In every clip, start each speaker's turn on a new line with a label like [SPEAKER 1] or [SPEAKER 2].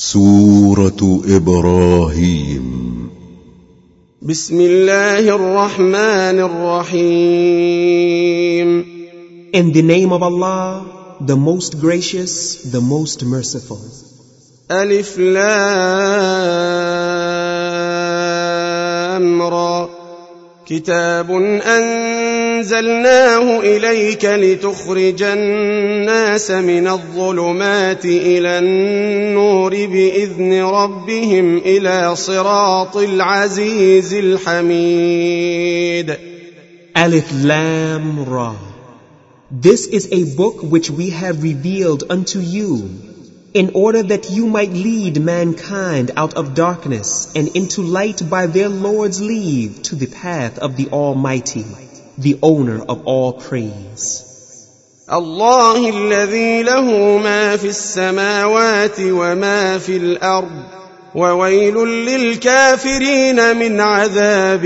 [SPEAKER 1] سورة إبراهيم.
[SPEAKER 2] بسم الله الرحمن الرحيم.
[SPEAKER 3] In the name of Allah, the most gracious, the most merciful.
[SPEAKER 2] ألف لام را. كتاب أنزلناه إليك لتخرج الناس من الظلمات إلى النور بإذن ربهم إلى صراط العزيز الحميد.
[SPEAKER 3] Alif Lam Ra. This is a book which we have revealed unto you, in order that you might lead mankind out of darkness and into light by their Lord's leave to the path of the Almighty, the owner of all praise.
[SPEAKER 2] الله الذي له ما في السماوات وما في الأرض وويل للكافرين من عذاب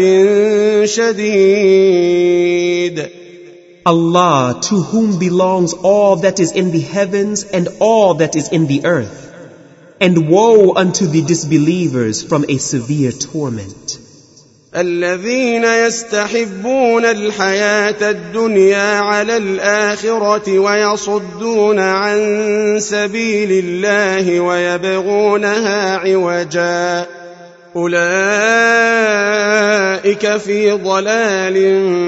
[SPEAKER 2] شديد.
[SPEAKER 3] Allah, to whom belongs all that is in the heavens and all that is in the earth, and woe unto the disbelievers from a severe torment.
[SPEAKER 2] الذين يستحبون الحياة الدنيا على الآخرة ويصدون عن سبيل الله ويبغونها عوجا أولئك في ضلال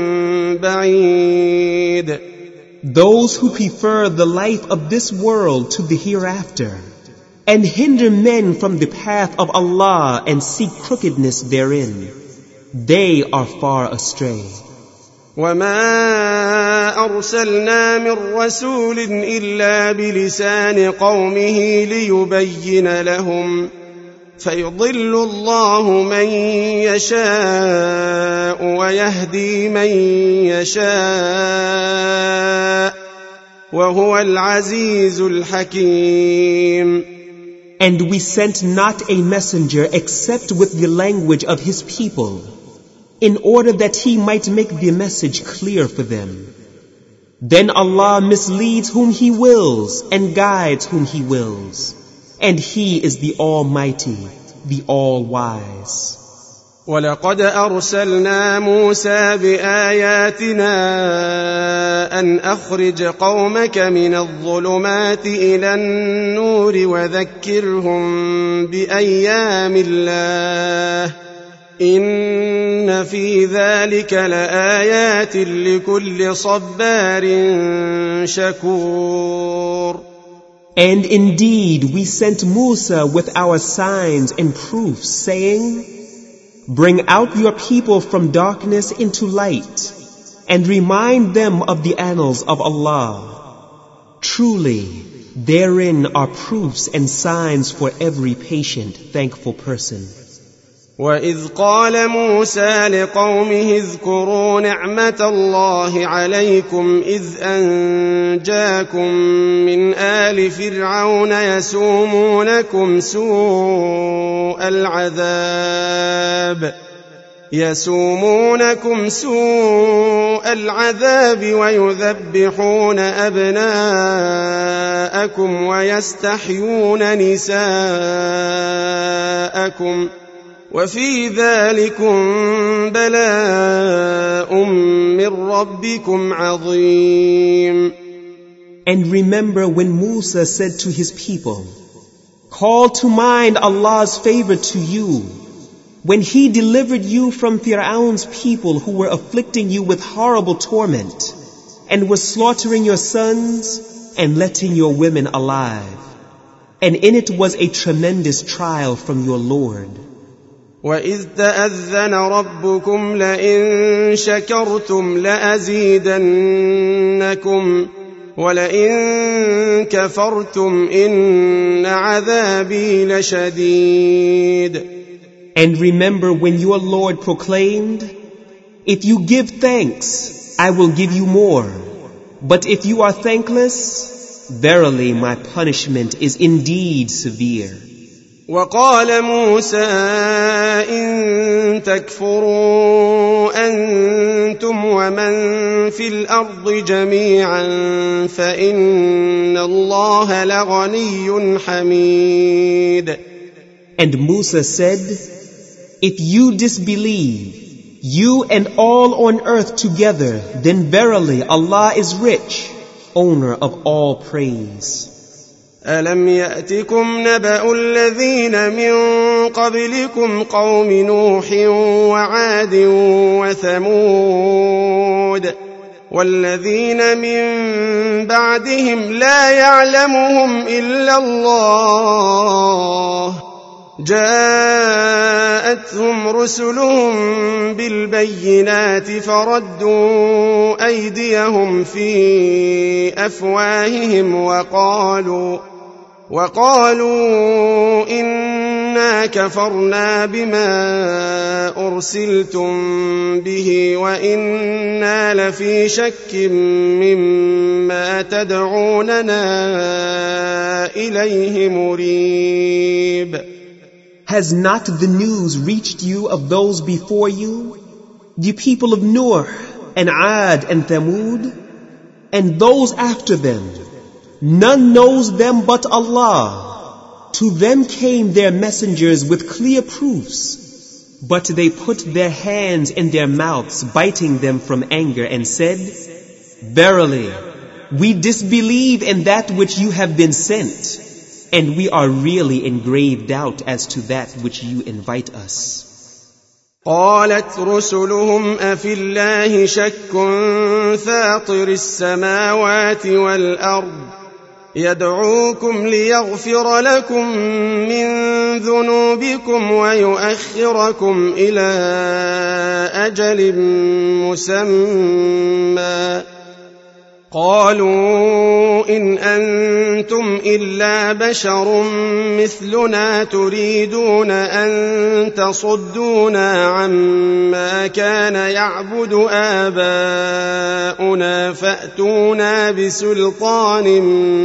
[SPEAKER 2] بعيد.
[SPEAKER 3] Those who prefer the life of this world to the hereafter, and hinder men from the path of Allah and seek crookedness therein, they are far astray.
[SPEAKER 2] وما أرسلنا من رسول إلا بلسان قومه ليبين لهم فيضل الله من يشاء ويهدي من يشاء وهو العزيز الحكيم.
[SPEAKER 3] And we sent not a messenger except with the language of his people, in order that he might make the message clear for them. Then Allah misleads whom He wills and guides whom He wills. And He is the Almighty, the All-Wise.
[SPEAKER 2] ولقد أرسلنا موسى بآياتنا أن أخرج قومك من الظلمات إلى النور وذكرهم بأيام الله إن في ذلك لآيات لكل صبار شكور.
[SPEAKER 3] And indeed we sent Musa with our signs and proofs, saying, bring out your people from darkness into light, and remind them of the annals of Allah. Truly, therein are proofs and signs for every patient, thankful person.
[SPEAKER 2] وَإِذْ قَالَ مُوسَى لِقَوْمِهِ اذْكُرُوا نِعْمَةَ اللَّهِ عَلَيْكُمْ إِذْ أَنْجَاكُمْ مِنْ آلِ فِرْعَوْنَ يَسُومُونَكُمْ سوء العذاب ويذبحون أبناءكم ويستحيون نساءكم وفي ذلكم بلاء من ربكم عظيم.
[SPEAKER 3] And remember when Musa said to his people, call to mind Allah's favor to you, when He delivered you from Fir'aun's people who were afflicting you with horrible torment, and were slaughtering your sons and letting your women alive. And in it was a tremendous trial from your Lord.
[SPEAKER 2] وَإِذْ تَأَذَّنَ رَبُّكُمْ لَئِن شَكَرْتُمْ لَأَزِيدَنَّكُمْ وَلَئِن كَفَرْتُمْ إِنَّ عَذَابِي لَشَدِيدٌ.
[SPEAKER 3] And remember when your Lord proclaimed, if you give thanks, I will give you more. But if you are thankless, verily my punishment is indeed severe.
[SPEAKER 2] وقال موسى إن تكفروا أنتم ومن في الأرض جميعا فإن الله لغني حميد.
[SPEAKER 3] And Musa said, if you disbelieve, you and all on earth together, then verily Allah is rich, owner of all praise.
[SPEAKER 2] ألم يأتكم نبأ الذين من قبلكم قوم نوح وعاد وثمود والذين من بعدهم لا يعلمهم إلا الله جاءتهم رسلهم بالبينات فردوا أيديهم في أفواههم وقالوا إنا كفرنا بما أرسلتم به وإنا لفي شك مما تدعوننا إليه مريب.
[SPEAKER 3] Has not the news reached you of those before you, the people of Nuh and Ad and Thamud, and those after them? None knows them but Allah. To them came their messengers with clear proofs, but they put their hands in their mouths, biting them from anger, and said, verily, we disbelieve in that which you have been sent, and we are really in grave doubt as to that which you invite us.
[SPEAKER 2] قالت رسلهم أفي الله شك فاطر السماوات والأرض يدعوكم ليغفر لكم من ذنوبكم ويؤخركم إلى أجل مسمى قالوا إن أنتم إلا بشر مثلنا تريدون أن تصدونا عما كان يعبد آباؤنا فأتونا بسلطان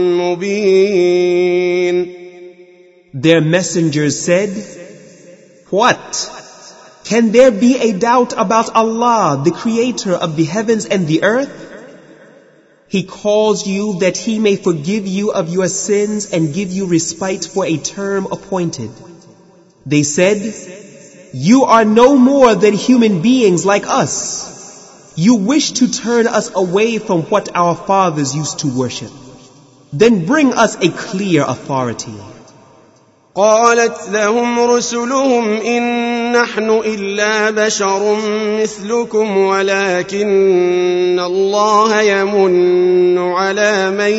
[SPEAKER 2] مبين.
[SPEAKER 3] Their messengers said, what? Can there be a doubt about Allah, the creator of the heavens and the earth? He calls you that He may forgive you of your sins and give you respite for a term appointed. They said, you are no more than human beings like us. You wish to turn us away from what our fathers used to worship. Then bring us a clear authority.
[SPEAKER 2] قالت لهم رسلهم إن نحن إلا بشر مثلكم ولكن الله يمن على من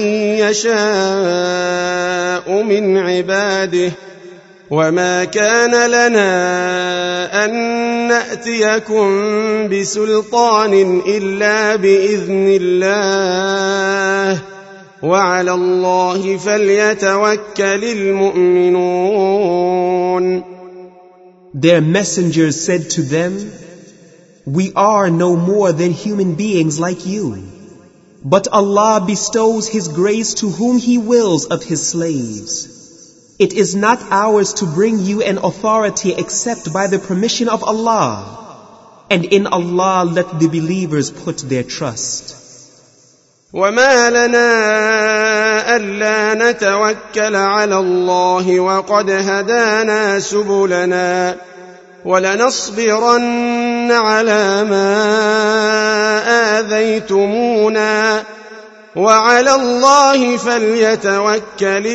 [SPEAKER 2] يشاء من عباده وما كان لنا أن نأتيكم بسلطان إلا بإذن الله وعلى الله فليتوكل المؤمنون.
[SPEAKER 3] Their messengers said to them, we are no more than human beings like you, but Allah bestows His grace to whom He wills of His slaves. It is not ours to bring you an authority except by the permission of Allah, and in Allah let the believers put their trust.
[SPEAKER 2] وما لنا ألا نتوكل على الله وقد هدانا سبلنا ولنصبرن على ما آذيتمونا وعلى الله فليتوكل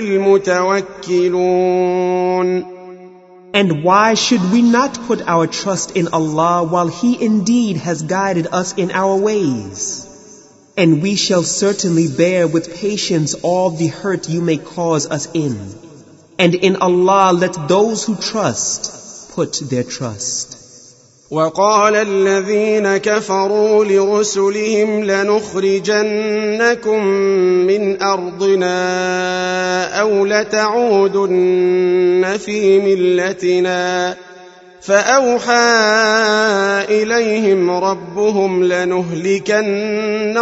[SPEAKER 2] المتوكلون.
[SPEAKER 3] And why should we not put our trust in Allah while He indeed has guided us in our ways? And we shall certainly bear with patience all the hurt you may cause us in. And in Allah let those who trust put their trust.
[SPEAKER 2] وقال الذين كفروا لرسلهم لنخرجنكم من أرضنا أو لتعودن في ملتنا فأوحى إليهم ربهم لنهلكن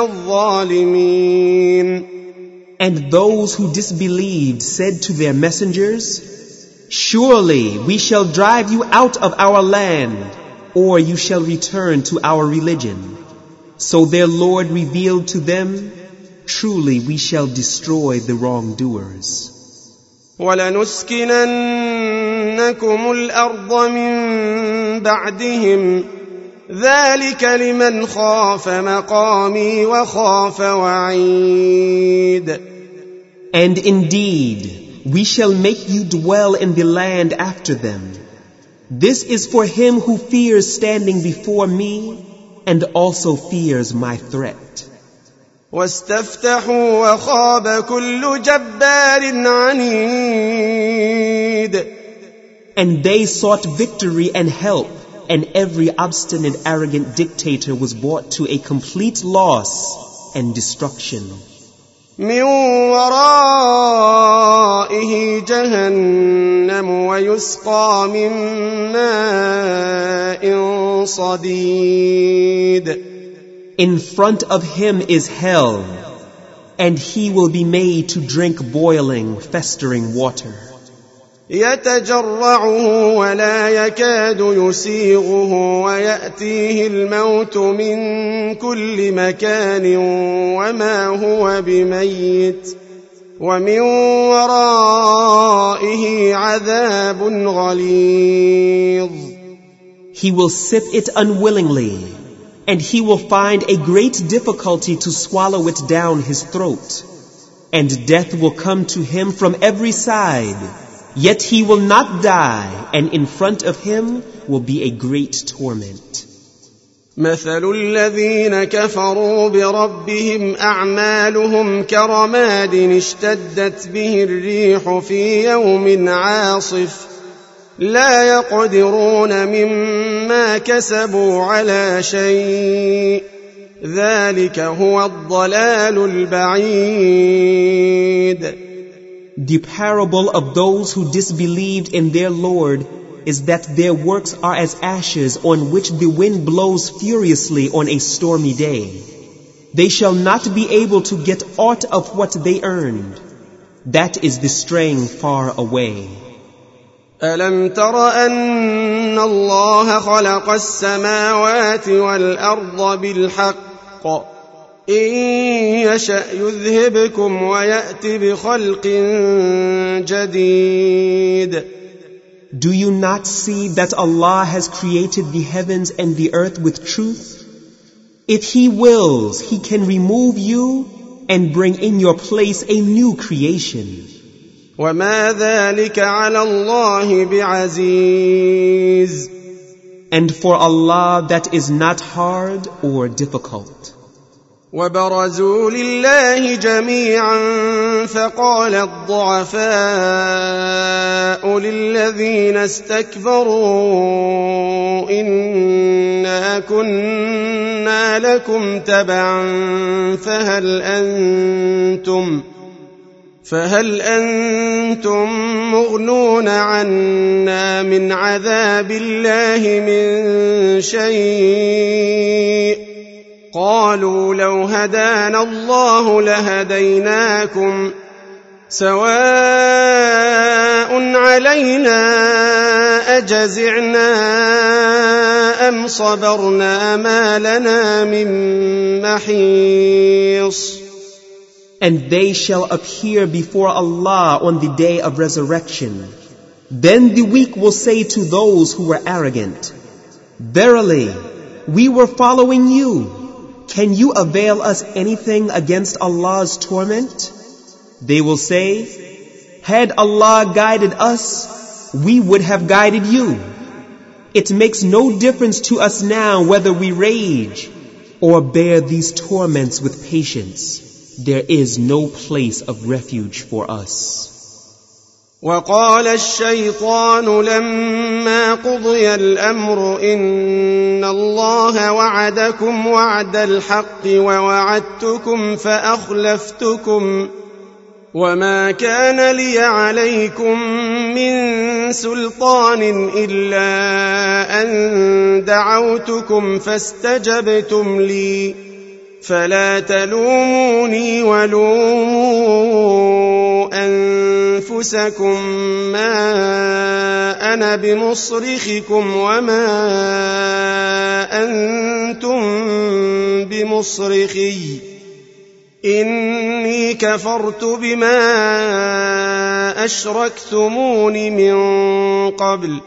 [SPEAKER 2] الظالمين.
[SPEAKER 3] And those who disbelieved said to their messengers, Surely we shall drive you out of our land, or you shall return to our religion. So their Lord revealed to them, truly we shall destroy the wrongdoers.
[SPEAKER 2] وَلَنُسْكِنَنَّكُمُ الْأَرْضَ مِنْ بَعْدِهِمْ ذَلِكَ لِمَنْ خَافَ مَقَامِي وَخَافَ وَعِيدِ.
[SPEAKER 3] And indeed, we shall make you dwell in the land after them. This is for him who fears standing before me and also fears my threat.
[SPEAKER 2] وَاسْتَفْتَحُوا وَخَابَ كُلُّ جَبَّارٍ عَنِيدٍ.
[SPEAKER 3] And they sought victory and help, and every obstinate, arrogant dictator was brought to a complete loss and destruction.
[SPEAKER 2] مِّن وَرَائِهِ جَهَنَّمُ وَيُسْقَىٰ مِن مَّاءٍ صَدِيدٍ.
[SPEAKER 3] In front of him is hell, and he will be made to drink boiling, festering water.
[SPEAKER 2] يتجرعه ولا يكاد يسيغه ويأتيه الموت من كل مكان وما هو بميت ومن ورائه عذاب غليظ.
[SPEAKER 3] He will sip it unwillingly, and he will find a great difficulty to swallow it down his throat, and death will come to him from every side. Yet he will not die, and in front of him will be a great torment.
[SPEAKER 2] مثل الذين كفروا بربهم أعمالهم كرماد اشتدت به الريح في يوم عاصف لا يقدرون مما كسبوا على شيء ذلك هو الضلال البعيد.
[SPEAKER 3] The parable of those who disbelieved in their Lord is that their works are as ashes on which the wind blows furiously on a stormy day. They shall not be able to get aught of what they earned. That is the straying far away.
[SPEAKER 2] أَلَمْ تَرَ أَنَّ اللَّهَ خَلَقَ السَّمَاوَاتِ وَالْأَرْضَ بِالْحَقِّ إِن يَشَأْ يُذْهِبْكُمْ وَيَأْتِ بِخَلْقٍ جَدِيدٍ.
[SPEAKER 3] Do you not see that Allah has created the heavens and the earth with truth? If He wills, He can remove you and bring in your place a new creation.
[SPEAKER 2] وَمَا ذَلِكَ عَلَى اللَّهِ بِعَزِيزٍ.
[SPEAKER 3] And for Allah that is not hard or difficult.
[SPEAKER 2] وَبَرَزُوا لِلَّهِ جَمِيعًا فَقَالَ الضُّعَفَاءُ لِلَّذِينَ اسْتَكْبَرُوا إِنَّا كُنَّا لَكُمْ تَبَعًا فهل أنتم مغنون عنا من عذاب الله من شيء قالوا لو هدانا الله لهديناكم سواء علينا أجزعنا أم صبرنا ما لنا من محيص.
[SPEAKER 3] And they shall appear before Allah on the day of resurrection. Then the weak will say to those who were arrogant, Verily, we were following you. Can you avail us anything against Allah's torment? They will say, Had Allah guided us, we would have guided you. It makes no difference to us now whether we rage or bear these torments with patience. There is no place of refuge for us.
[SPEAKER 2] وقال الشيطان لما قضي الأمر إن الله وعدكم وعد الحق ووعدتكم فأخلفتكم وما كان لي عليكم من سلطان إلا أن دعوتكم فاستجبتم لي فلا تلوموني ولوموا أنفسكم ما أنا بمصرخكم وما أنتم بمصرخي إني كفرت بما أشركتمون من قبل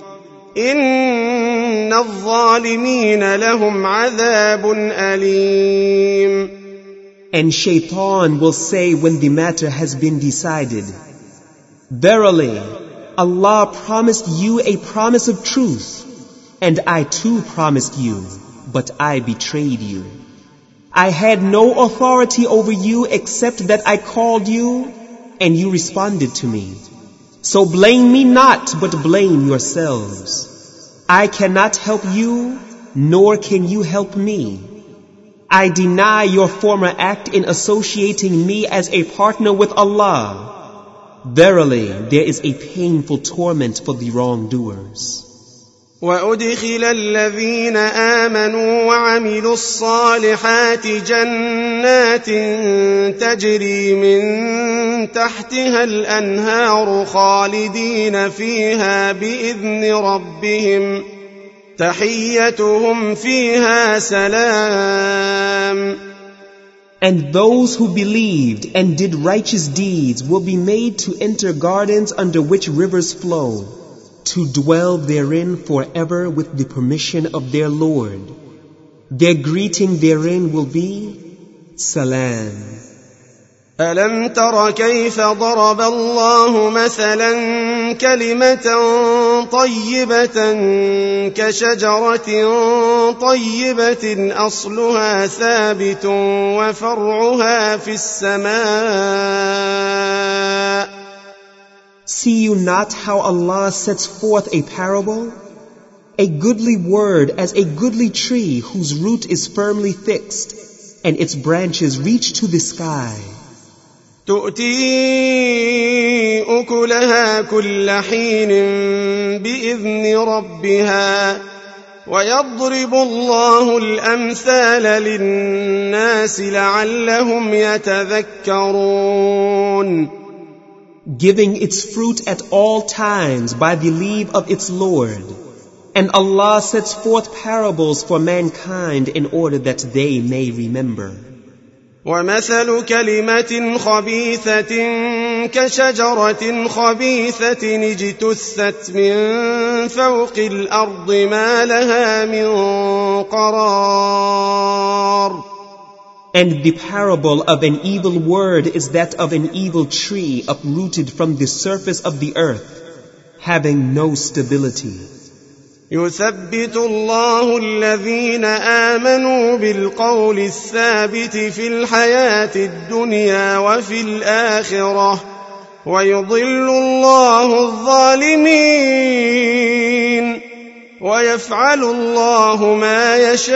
[SPEAKER 2] إن الظالمين لهم عذاب أليم.
[SPEAKER 3] And Shaitan will say when the matter has been decided, Verily, Allah promised you a promise of truth, and I too promised you, but I betrayed you. I had no authority over you except that I called you, and you responded to me. So blame me not, but blame yourselves. I cannot help you, nor can you help me. I deny your former act in associating me as a partner with Allah. Verily, there is a painful torment for the wrongdoers.
[SPEAKER 2] وأدخل الذين آمنوا وعملوا الصالحات جنات تجري من تحتها الأنهار خالدين فيها بإذن ربهم تحيتهم فيها سلام.
[SPEAKER 3] And those who believed and did righteous deeds will be made to enter gardens under which rivers flow, to dwell therein forever with the permission of their Lord. Their greeting therein will be Salam.
[SPEAKER 2] ألم تر كيف ضرب الله مثلا كلمة طيبة كشجرة طيبة أصلها ثابت وفرعها في السماء.
[SPEAKER 3] See you not how Allah sets forth a parable? A goodly word as a goodly tree whose root is firmly fixed, and its branches reach to the sky.
[SPEAKER 2] تؤتي أكلها كل حين بإذن ربها ويضرب الله الأمثال للناس لعلهم يتذكرون.
[SPEAKER 3] Giving its fruit at all times by the leave of its Lord. And Allah sets forth parables for mankind in order that they may remember.
[SPEAKER 2] ومثل كلمة خبيثة كشجرة خبيثة اجتثت من فوق الأرض ما لها من قرار.
[SPEAKER 3] And the parable of an evil word is that of an evil tree uprooted from the surface of the earth, having no stability.
[SPEAKER 2] يثبت الله الذين آمنوا بالقول الثابت في الحياة الدنيا وفي الآخرة ويضل الله الظالمين ويفعل الله ما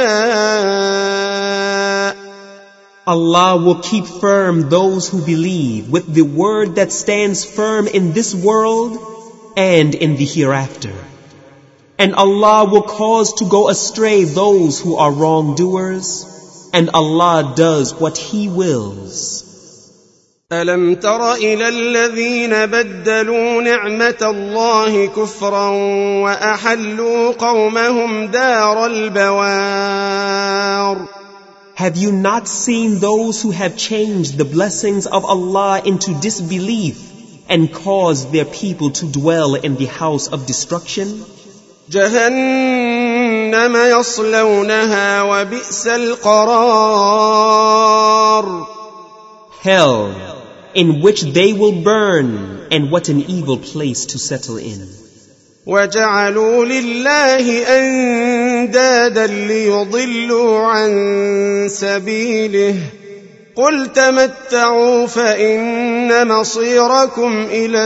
[SPEAKER 2] يشاء.
[SPEAKER 3] Allah will keep firm those who believe with the word that stands firm in this world and in the hereafter. And Allah will cause to go astray those who are wrongdoers, and Allah does what He wills.
[SPEAKER 2] ألم تر إلى الذين بدلوا نعمة الله كفرا وأحلوا قومهم دار البوار.
[SPEAKER 3] Have you not seen those who have changed the blessings of Allah into disbelief and caused their people to dwell in the house of destruction?
[SPEAKER 2] جهنم يصلونها وبئس القرار.
[SPEAKER 3] Hell, in which they will burn, and what an evil place to settle in.
[SPEAKER 2] وجعلوا لله أندادا ليضلوا عن سبيله قل تمتعوا فإن مصيركم إلى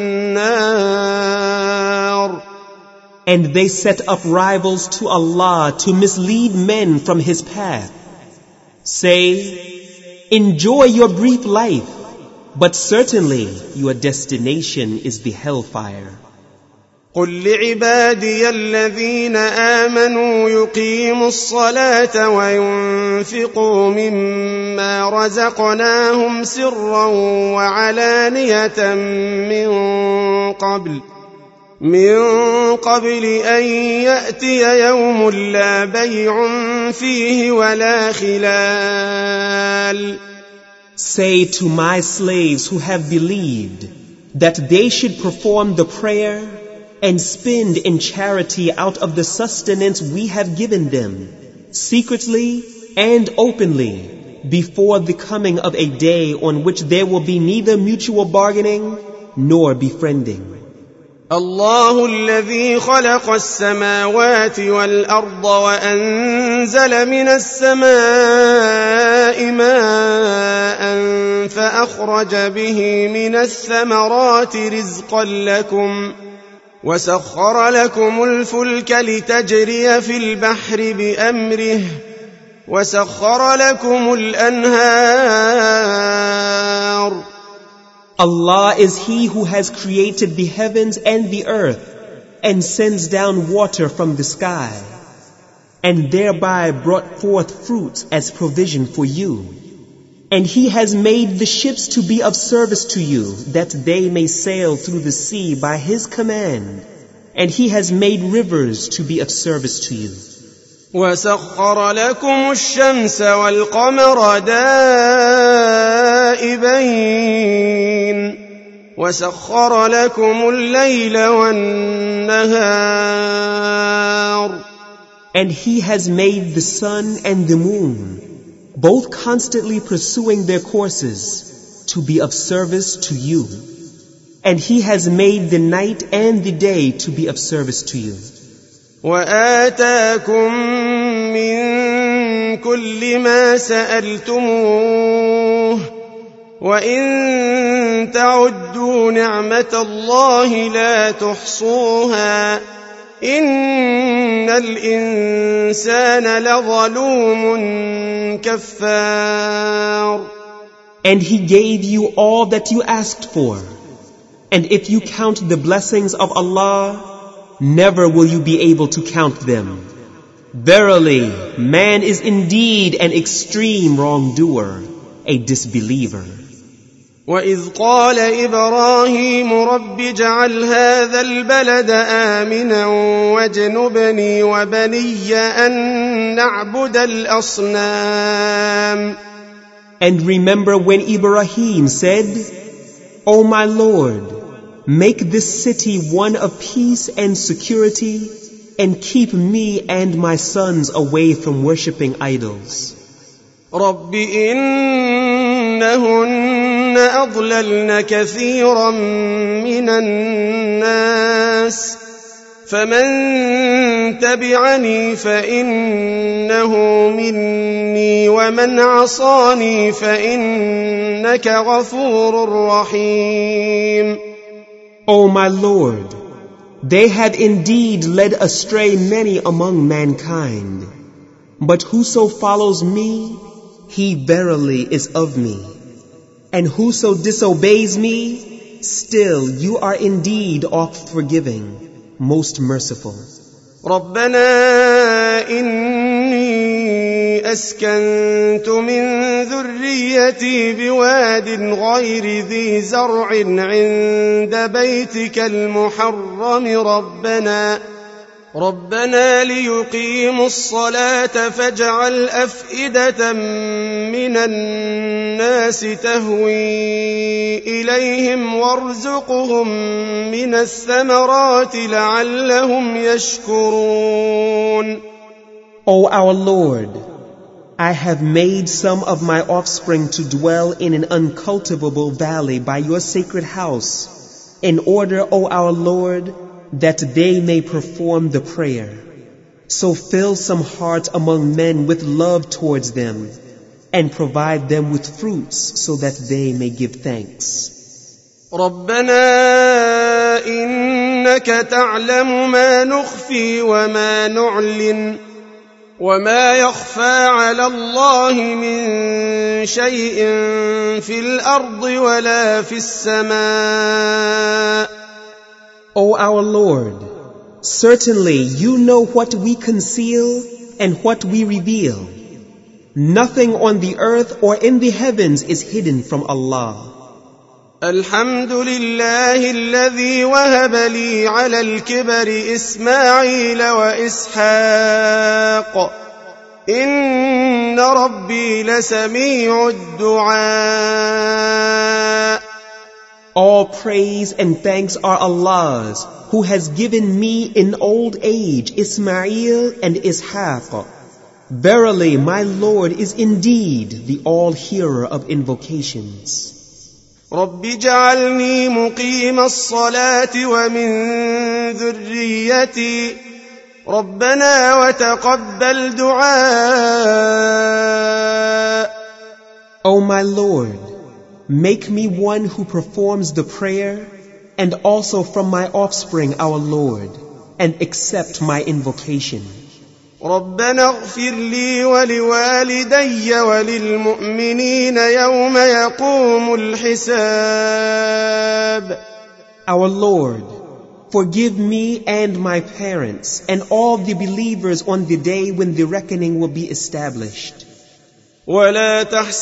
[SPEAKER 2] النار.
[SPEAKER 3] And they set up rivals to Allah to mislead men from His path. Say, enjoy your brief life, but certainly your destination is the hellfire.
[SPEAKER 2] قل لعبادي الذين آمنوا يقيموا الصلاة وينفقوا مما رزقناهم سرا وعلانية من قبل أن يأتي يوم لا بيع فيه ولا خلال.
[SPEAKER 3] Say to my slaves who have believed that they should perform the prayer and spend in charity out of the sustenance we have given them, secretly and openly, before the coming of a day on which there will be neither mutual bargaining nor befriending.
[SPEAKER 2] الله الذي خلق السماوات والأرض وأنزل من السماء ماء فأخرج به من الثمرات رزقا لكم وسخر لكم الفلك لتجري في البحر بأمره وسخر لكم الأنهار.
[SPEAKER 3] Allah is He who has created the heavens and the earth and sends down water from the sky and thereby brought forth fruit as provision for you. And He has made the ships to be of service to you that they may sail through the sea by His command. And He has made rivers to be of service to you.
[SPEAKER 2] وسخر لكم الشمس والقمر دائبين وسخر لكم الليل والنهار.
[SPEAKER 3] And He has made the sun and the moon, both constantly pursuing their courses, to be of service to you. And He has made the night and the day to be of service to you.
[SPEAKER 2] وآتاكم من كل ما سألتموه وإن تعدوا نعمة الله لا تحصوها إن الإنسان لظلوم كفار.
[SPEAKER 3] And He gave you all that you asked for. And if you count the blessings of Allah, never will you be able to count them. Verily, man is indeed an extreme wrongdoer, a disbeliever.
[SPEAKER 2] وَإِذْ قَالَ إِبْرَاهِيمُ رَبِّ اجْعَلْ هَذَا الْبَلَدَ آمِنًا وَاجْنُبْنِي وَبَنِيَّ أَن نَّعْبُدَ الْأَصْنَامَ.
[SPEAKER 3] And remember when Ibrahim said, O my Lord, make this city one of peace and security, and keep me and my sons away from worshipping idols.
[SPEAKER 2] رَبِّ إِنَّهُنَّ أَضْلَلْنَ كَثِيرًا مِنَ النَّاسِ فَمَن تَبِعَنِي فَإِنَّهُ مِنِّي وَمَنْ عَصَانِي فَإِنَّكَ غَفُورٌ رَّحِيمٌ.
[SPEAKER 3] O my Lord, they have indeed led astray many among mankind, but whoso follows me, he verily is of me. And whoso disobeys me, still you are indeed oft forgiving, most merciful.
[SPEAKER 2] رَبَّنَا إِنِّي أَسْكَنْتُ مِنْ ذُرِّيَّتِي بِوَادٍ غَيْرِ ذِي زَرْعٍ عِنْدَ بَيْتِكَ الْمُحَرَّمِ رَبَّنَا لِيُقِيمُوا الصَّلَاةَ فَاجْعَلْ أَفْئِدَةً مِنَ النَّاسِ تَهْوِي إِلَيْهِمْ وَارْزُقْهُم مِّنَ الثَّمَرَاتِ لَعَلَّهُمْ يَشْكُرُونَ.
[SPEAKER 3] O our Lord, I have made some of my offspring to dwell in an uncultivable valley by your sacred house, in order, O our Lord, that they may perform the prayer. So fill some heart among men with love towards them, and provide them with fruits so that they may give thanks.
[SPEAKER 2] رَبَّنَا إِنَّكَ تَعْلَمُ مَا نُخْفِي وَمَا نُعْلِنُ وَمَا يَخْفَى عَلَى اللَّهِ مِنْ شَيْءٍ فِي الْأَرْضِ وَلَا فِي السَّمَاءِ.
[SPEAKER 3] O our Lord, certainly you know what we conceal and what we reveal. Nothing on the earth or in the heavens is hidden from Allah.
[SPEAKER 2] الحمد لله الذي وهب لي على الكبر إسماعيل وإسحاق إن ربي لسميع الدعاء.
[SPEAKER 3] All praise and thanks are Allah's, who has given me in old age Ismail and Ishaq. Verily, my Lord is indeed the all-hearer of invocations.
[SPEAKER 2] رب اجعلني مقيم الصلاة ومن ذريتي ربنا وتقبل دعاء.
[SPEAKER 3] O my Lord, make me one who performs the prayer, and also from my offspring, our Lord, and accept my invocation.
[SPEAKER 2] ربنا اغفر لي ولوالدي وللمؤمنين يوم يقوم الحساب.
[SPEAKER 3] Our Lord, forgive me and my parents and all the believers on the day when the reckoning will be established.
[SPEAKER 2] ولا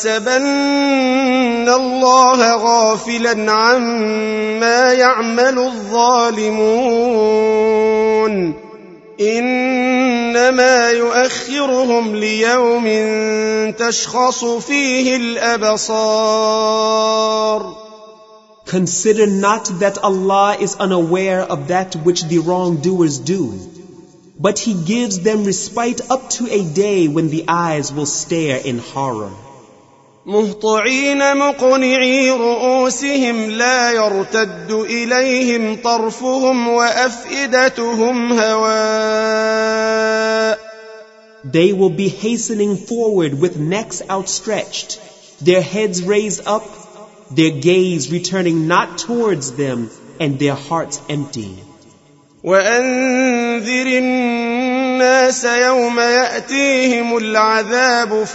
[SPEAKER 2] تحسبن الله غافلا عما يعمل الظالمون إنما يؤخرهم ليوم تشخص فيه الأبصار.
[SPEAKER 3] Consider not that Allah is unaware of that which the wrongdoers do, but He gives them respite up to a day when the eyes will stare in horror.
[SPEAKER 2] مهطعين مقنعي رؤوسهم لا يرتد إليهم طرفهم وأفئدتهم هواء.
[SPEAKER 3] They will be hastening forward with necks outstretched, their heads raised up, their gaze returning not towards them, and their hearts empty.
[SPEAKER 2] وأنذر الناس يوم يأتيهم العذاب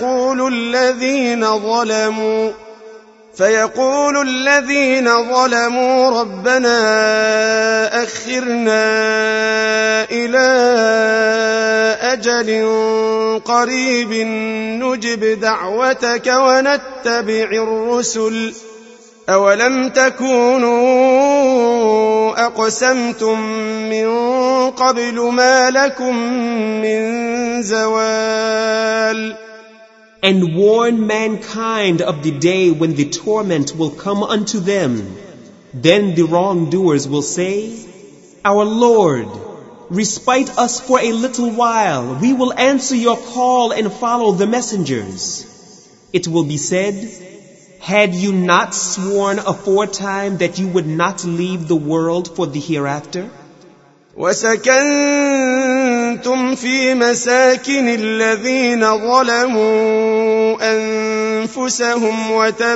[SPEAKER 2] فيقول الذين ظلموا ربنا أخرنا إلى أجل قريب نجب دعوتك ونتبع الرسل أولم تكونوا أقسمتم من قبل ما لكم من زوال.
[SPEAKER 3] And warn mankind of the day when the torment will come unto them. Then the wrongdoers will say, Our Lord, respite us for a little while. We will answer your call and follow the messengers. It will be said, Had you not sworn aforetime that you would not leave the world for the hereafter?
[SPEAKER 2] وسكنتم في مساكن الذين ظلموا أنفسهم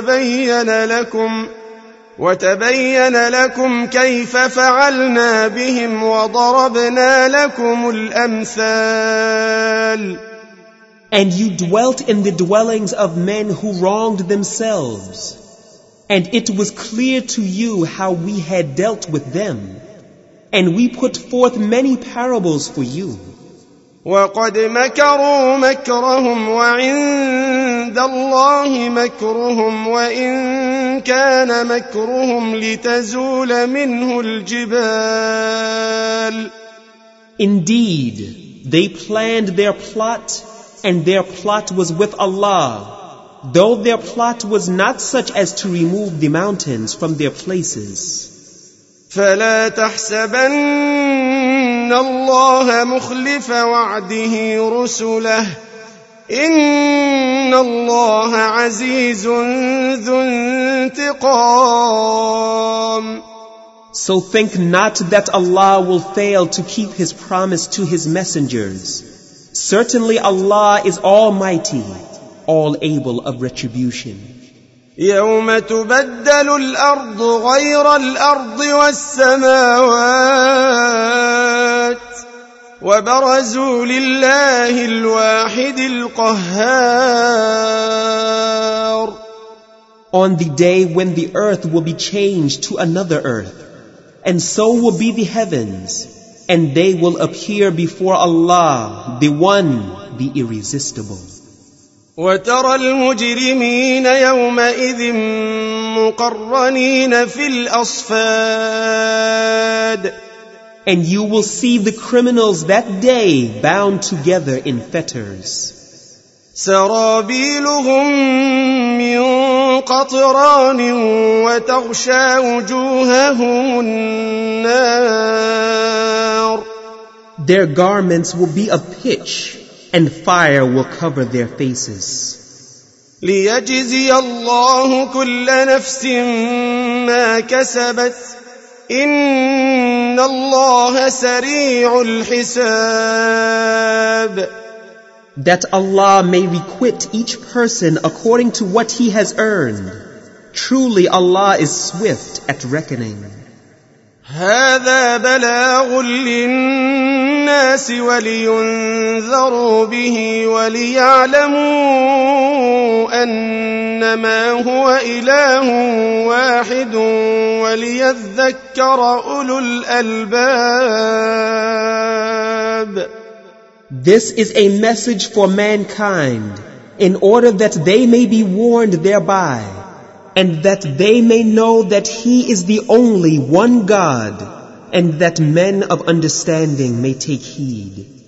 [SPEAKER 2] وتبين لكم كيف فعلنا بهم وضربنا لكم الأمثال.
[SPEAKER 3] And you dwelt in the dwellings of men who wronged themselves, and it was clear to you how we had dealt with them, and we put forth many parables for you.
[SPEAKER 2] وَقَدْ مَكَرُوا مَكْرَهُمْ وَعِندَ اللَّهِ مَكْرُهُمْ وَإِن كَانَ مَكْرُهُمْ لِتَزُولَ مِنْهُ الْجِبَالُ.
[SPEAKER 3] Indeed, they planned their plot, and their plot was with Allah, though their plot was not such as to remove the mountains from their places.
[SPEAKER 2] فلا تحسبن الله مخلف وعده رسله إن الله عزيز ذو انتقام.
[SPEAKER 3] So think not that Allah will fail to keep His promise to His messengers. Certainly Allah is almighty, all able of retribution.
[SPEAKER 2] يوم تبدل الأرض غير الأرض والسماوات وبرزوا لله الواحد القهار.
[SPEAKER 3] On the day when the earth will be changed to another earth, and so will be the heavens, and they will appear before Allah, the One, the Irresistible.
[SPEAKER 2] وترى المجرمين يومئذ مقرنين في الأصفاد.
[SPEAKER 3] And you will see the criminals that day bound together in fetters.
[SPEAKER 2] سرابيلهم من قطران وتغشى وجوههم النار.
[SPEAKER 3] Their garments will be of pitch, and fire will cover their faces.
[SPEAKER 2] ليجزي الله كل نفس ما كسبت إن الله سريع الحساب.
[SPEAKER 3] That Allah may requite each person according to what he has earned. Truly Allah is swift at reckoning.
[SPEAKER 2] هذا بلاغ للناس ولينذروا به وليعلموا أنما هو إله واحد وليذكر أولو الألباب.
[SPEAKER 3] This is a message for mankind, in order that they may be warned thereby, and that they may know that He is the only one God, and that men of understanding may take heed.